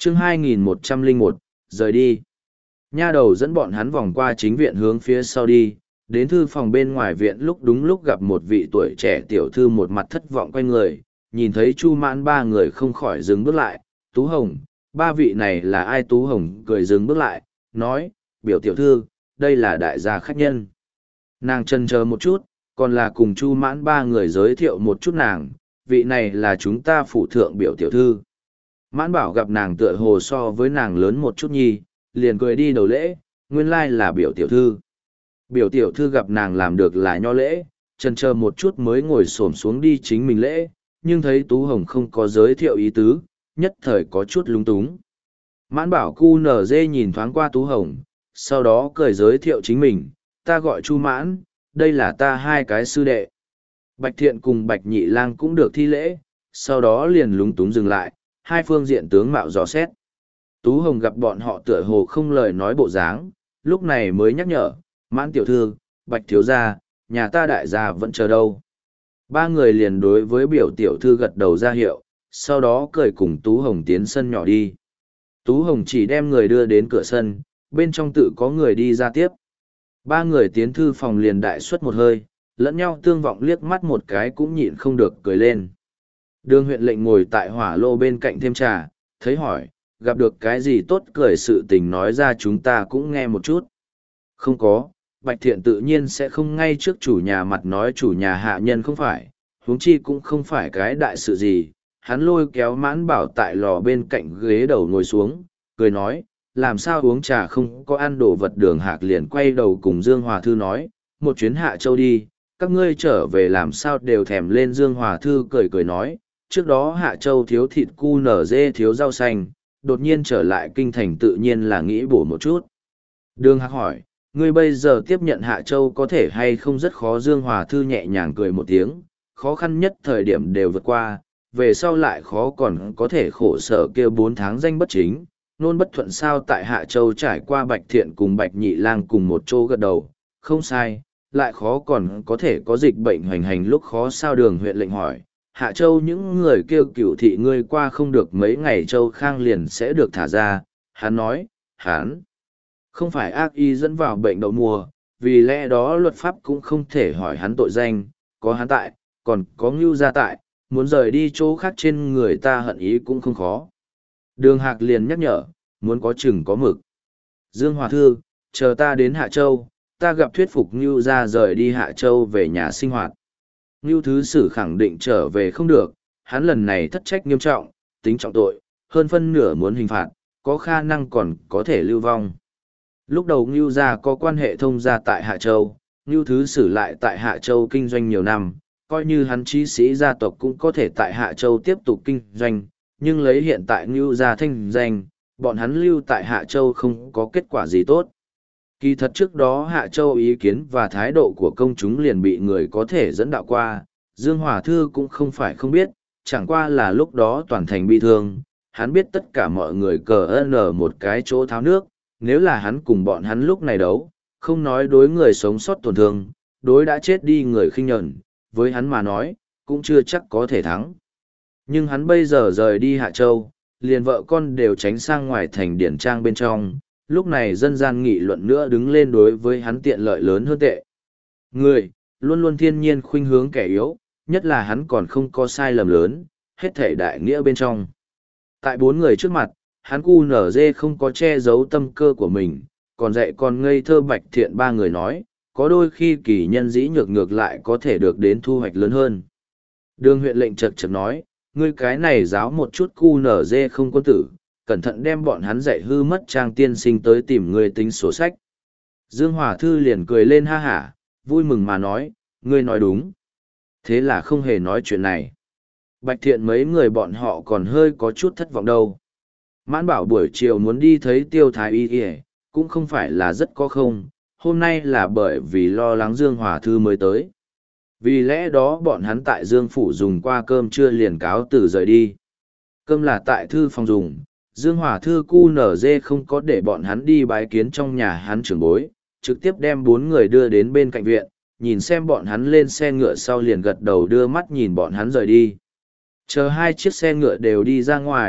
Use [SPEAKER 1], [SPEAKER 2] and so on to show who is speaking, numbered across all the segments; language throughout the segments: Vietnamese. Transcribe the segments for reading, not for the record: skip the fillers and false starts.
[SPEAKER 1] chương 2101, rời đi. Nha đầu dẫn bọn hắn vòng qua chính viện hướng phía sau đi, đến thư phòng bên ngoài viện đúng lúc gặp một vị tuổi trẻ tiểu thư một mặt thất vọng quay người, nhìn thấy Chu Mãn ba người không khỏi dừng bước lại. Tú Hồng, ba vị này là ai? Tú Hồng cười dừng bước lại, nói, biểu tiểu thư, đây là đại gia khách nhân. Nàng chần chờ một chút, còn là cùng Chu Mãn ba người giới thiệu một chút nàng, vị này là chúng ta phủ thượng biểu tiểu thư. Mãn Bảo gặp nàng tựa hồ so với nàng lớn một chút nhi, liền cười đi đầu lễ, nguyên lai là biểu tiểu thư. Biểu tiểu thư gặp nàng làm được là nho lễ, chần chờ một chút mới ngồi xổm xuống đi chính mình lễ, nhưng thấy Tú Hồng không có giới thiệu ý tứ, nhất thời có chút lúng túng. Mãn Bảo cu nở dê nhìn thoáng qua Tú Hồng, sau đó cười giới thiệu chính mình, ta gọi Chu Mãn, đây là ta hai cái sư đệ. Bạch Thiện cùng Bạch Nhị Lang cũng được thi lễ, sau đó liền lúng túng dừng lại, hai phương diện tướng mạo dò xét. Tú Hồng gặp bọn họ tựa hồ không lời nói bộ dáng, lúc này mới nhắc nhở, Mãn tiểu thư, Bạch thiếu gia, nhà ta đại gia vẫn chờ đâu. Ba người liền đối với biểu tiểu thư gật đầu ra hiệu, sau đó cười cùng Tú Hồng tiến sân nhỏ đi. Tú Hồng chỉ đem người đưa đến cửa sân, bên trong tự có người đi ra tiếp. Ba người tiến thư phòng liền đại suất một hơi, lẫn nhau tương vọng liếc mắt một cái cũng nhịn không được cười lên. Đường huyện lệnh ngồi tại hỏa lô bên cạnh thêm trà, thấy hỏi, gặp được cái gì tốt cười sự tình nói ra chúng ta cũng nghe một chút. Không có, Bạch Thiện tự nhiên sẽ không ngay trước chủ nhà mặt nói chủ nhà hạ nhân không phải, huống chi cũng không phải cái đại sự gì. Hắn lôi kéo Mãn Bảo tại lò bên cạnh ghế đầu ngồi xuống, cười nói, làm sao uống trà không có ăn đồ vật. Đường Hạc liền quay đầu cùng Dương Hòa Thư nói, một chuyến Hạ Châu đi, các ngươi trở về làm sao đều thèm lên. Dương Hòa Thư cười cười nói, trước đó Hạ Châu thiếu thịt cu nở dê thiếu rau xanh, đột nhiên trở lại kinh thành tự nhiên là nghĩ bổ một chút. Đường Hạc hỏi, ngươi bây giờ tiếp nhận Hạ Châu có thể hay không? Rất khó. Dương Hòa Thư nhẹ nhàng cười một tiếng, khó khăn nhất thời điểm đều vượt qua, về sau lại khó còn có thể khổ sở kia 4 tháng danh bất chính, nôn bất thuận sao. Tại Hạ Châu trải qua Bạch Thiện cùng Bạch Nhị Lang cùng một chỗ gật đầu, không sai, lại khó còn có thể có dịch bệnh hoành hành lúc khó sao. Đường huyện lệnh hỏi, Hạ Châu những người kêu cửu thị ngươi qua không được mấy ngày Châu Khang liền sẽ được thả ra. Hắn nói, hắn không phải ác y dẫn vào bệnh đậu mùa, vì lẽ đó luật pháp cũng không thể hỏi hắn tội danh, có hắn tại, còn có Ngưu gia tại, muốn rời đi chỗ khác trên người ta hận ý cũng không khó. Đường Hạc liền nhắc nhở, muốn có chừng có mực. Dương Hòa Thư, chờ ta đến Hạ Châu, ta gặp thuyết phục Ngưu gia rời đi Hạ Châu về nhà sinh hoạt. Ngưu Thứ Sử khẳng định trở về không được, hắn lần này thất trách nghiêm trọng, tính trọng tội, hơn phân nửa muốn hình phạt, có khả năng còn có thể lưu vong. Lúc đầu Ngưu gia có quan hệ thông gia tại Hạ Châu, Ngưu Thứ Sử lại tại Hạ Châu kinh doanh nhiều năm, coi như hắn chí sĩ gia tộc cũng có thể tại Hạ Châu tiếp tục kinh doanh, nhưng lấy hiện tại Ngưu gia thanh danh, bọn hắn lưu tại Hạ Châu không có kết quả gì tốt. Kỳ thật trước đó Hạ Châu ý kiến và thái độ của công chúng liền bị người có thể dẫn đạo qua, Dương Hòa Thư cũng không phải không biết, chẳng qua là lúc đó toàn thành bi thương, hắn biết tất cả mọi người cờ n một cái chỗ tháo nước, nếu là hắn cùng bọn hắn lúc này đấu, không nói đối người sống sót tổn thương, đối đã chết đi người khinh nhẫn, với hắn mà nói, cũng chưa chắc có thể thắng. Nhưng hắn bây giờ rời đi Hạ Châu, liền vợ con đều tránh sang ngoài thành điển trang bên trong, lúc này dân gian nghị luận nữa đứng lên đối với hắn tiện lợi lớn hơn tệ. Người, luôn luôn thiên nhiên khuynh hướng kẻ yếu, nhất là hắn còn không có sai lầm lớn, hết thể đại nghĩa bên trong. Tại 4 người trước mặt, hắn cu nở dê không có che giấu tâm cơ của mình, còn dạy con ngây thơ Bạch Thiện 3 người nói, có đôi khi kỳ nhân dĩ nhược ngược lại có thể được đến thu hoạch lớn hơn. Đường huyện lệnh chật chật nói, ngươi cái này giáo một chút cu nở dê không quân tử, cẩn thận đem bọn hắn dạy hư mất. Trang tiên sinh tới tìm ngươi tính sổ sách. Dương Hòa Thư liền cười lên ha hả, vui mừng mà nói, ngươi nói đúng. Thế là không hề nói chuyện này. Bạch Thiện mấy người bọn họ còn hơi có chút thất vọng đâu. Mãn Bảo buổi chiều muốn đi thấy Tiêu Thái Y, cũng không phải là rất có không, hôm nay là bởi vì lo lắng Dương Hòa Thư mới tới. Vì lẽ đó bọn hắn tại Dương Phủ dùng qua cơm trưa liền cáo từ rời đi. Cơm là tại thư phòng dùng, Dương Hòa Thư cu nở dê không có để bọn hắn đi bái kiến trong nhà hắn trưởng bối, trực tiếp đem 4 người đưa đến bên cạnh viện, nhìn xem bọn hắn lên xe ngựa sau liền gật đầu đưa mắt nhìn bọn hắn rời đi. Chờ 2 chiếc xe ngựa đều đi ra ngoài,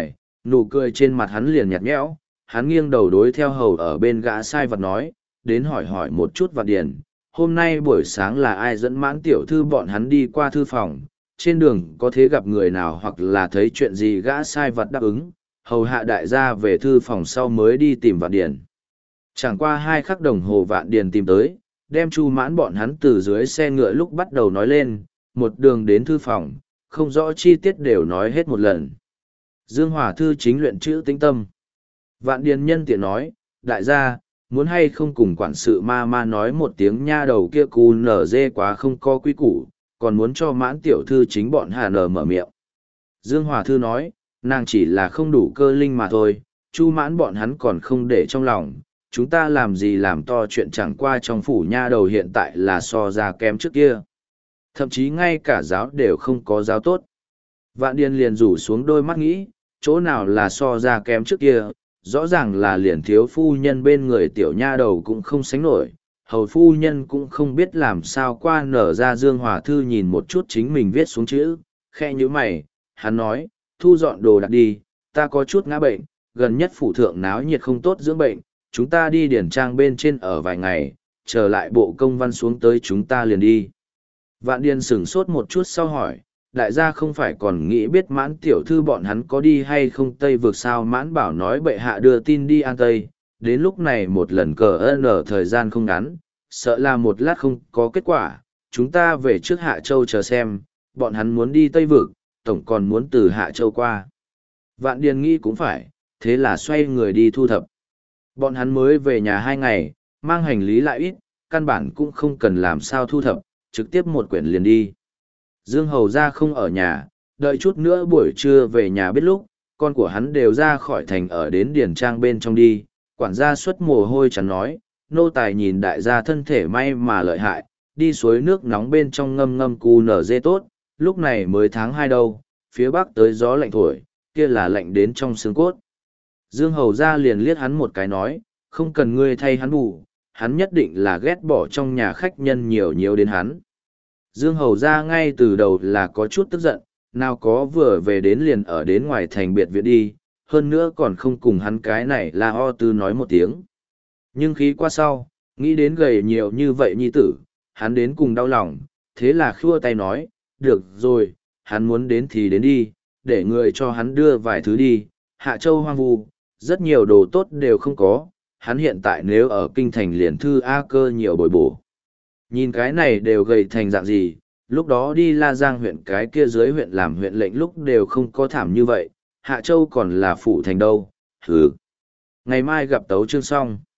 [SPEAKER 1] Nụ cười trên mặt hắn liền nhạt nhẽo, hắn nghiêng đầu đối theo hầu ở bên gã sai vật nói, đến hỏi hỏi một chút Vạn Điền, hôm nay buổi sáng là ai dẫn Mãn tiểu thư bọn hắn đi qua thư phòng, trên đường có thể gặp người nào hoặc là thấy chuyện gì. Gã sai vật đáp ứng, hầu hạ đại gia về thư phòng sau mới đi tìm Vạn Điền. Chẳng qua 2 khắc đồng hồ Vạn Điền tìm tới, đem Chu Mãn bọn hắn từ dưới xe ngựa lúc bắt đầu nói lên, một đường đến thư phòng, không rõ chi tiết đều nói hết một lần. Dương Hòa Thư chính luyện chữ tĩnh tâm. Vạn Điền nhân tiện nói, đại gia, muốn hay không cùng quản sự ma nói một tiếng nha đầu kia cù nở dê quá không có quý củ, còn muốn cho Mãn tiểu thư chính bọn Hà nở mở miệng. Dương Hòa Thư nói, nàng chỉ là không đủ cơ linh mà thôi, Chu Mãn bọn hắn còn không để trong lòng, chúng ta làm gì làm to chuyện, chẳng qua trong phủ nha đầu hiện tại là so ra kém trước kia. Thậm chí ngay cả giáo đều không có giáo tốt. Vạn Điền liền rủ xuống đôi mắt nghĩ, chỗ nào là so ra kém trước kia, rõ ràng là liền thiếu phu nhân bên người tiểu nha đầu cũng không sánh nổi. Hầu phu nhân cũng không biết làm sao qua nở ra. Dương Hòa Thư nhìn một chút chính mình viết xuống chữ, khe như mày, hắn nói, thu dọn đồ đạc đi, ta có chút ngã bệnh, gần nhất phủ thượng náo nhiệt không tốt dưỡng bệnh, chúng ta đi điển trang bên trên ở vài ngày, trở lại bộ công văn xuống tới chúng ta liền đi. Vạn Điền sửng sốt một chút sau hỏi, đại gia không phải còn nghĩ biết Mãn tiểu thư bọn hắn có đi hay không Tây vượt sao? Mãn bảo nói bệ hạ đưa tin đi An Tây, đến lúc này một lần cờ ở thời gian không ngắn, sợ là một lát không có kết quả, chúng ta về trước Hạ Châu chờ xem, bọn hắn muốn đi Tây vực, tổng còn muốn từ Hạ Châu qua. Vạn Điền nghĩ cũng phải, thế là xoay người đi thu thập. Bọn hắn mới về nhà 2 ngày, mang hành lý lại ít, căn bản cũng không cần làm sao thu thập, trực tiếp một quyển liền đi. Dương Hầu ra không ở nhà, đợi chút nữa buổi trưa về nhà biết lúc, con của hắn đều ra khỏi thành ở đến điển trang bên trong đi. Quản gia xuất mồ hôi chẳng nói, nô tài nhìn đại gia thân thể may mà lợi hại, đi suối nước nóng bên trong ngâm ngâm cu nở dê tốt, lúc này mới tháng 2 đâu, phía bắc tới gió lạnh thổi, kia là lạnh đến trong xương cốt. Dương Hầu ra liền liếc hắn một cái nói, không cần ngươi thay hắn bù, hắn nhất định là ghét bỏ trong nhà khách nhân nhiều đến hắn. Dương Hầu ra ngay từ đầu là có chút tức giận, nào có vừa về đến liền ở đến ngoài thành biệt viện đi, hơn nữa còn không cùng hắn cái này là ho tư nói một tiếng. Nhưng khí qua sau, nghĩ đến gầy nhiều như vậy nhi tử, hắn đến cùng đau lòng, thế là khua tay nói, được rồi, hắn muốn đến thì đến đi, để người cho hắn đưa vài thứ đi, Hạ Châu hoang vu, rất nhiều đồ tốt đều không có, hắn hiện tại nếu ở kinh thành liền thư A Cơ nhiều bồi bổ. Nhìn cái này đều gầy thành dạng gì, lúc đó đi La Giang huyện cái kia dưới huyện làm huyện lệnh lúc đều không có thảm như vậy, Hạ Châu còn là phủ thành đâu, hừ. Ngày mai gặp tấu chương xong.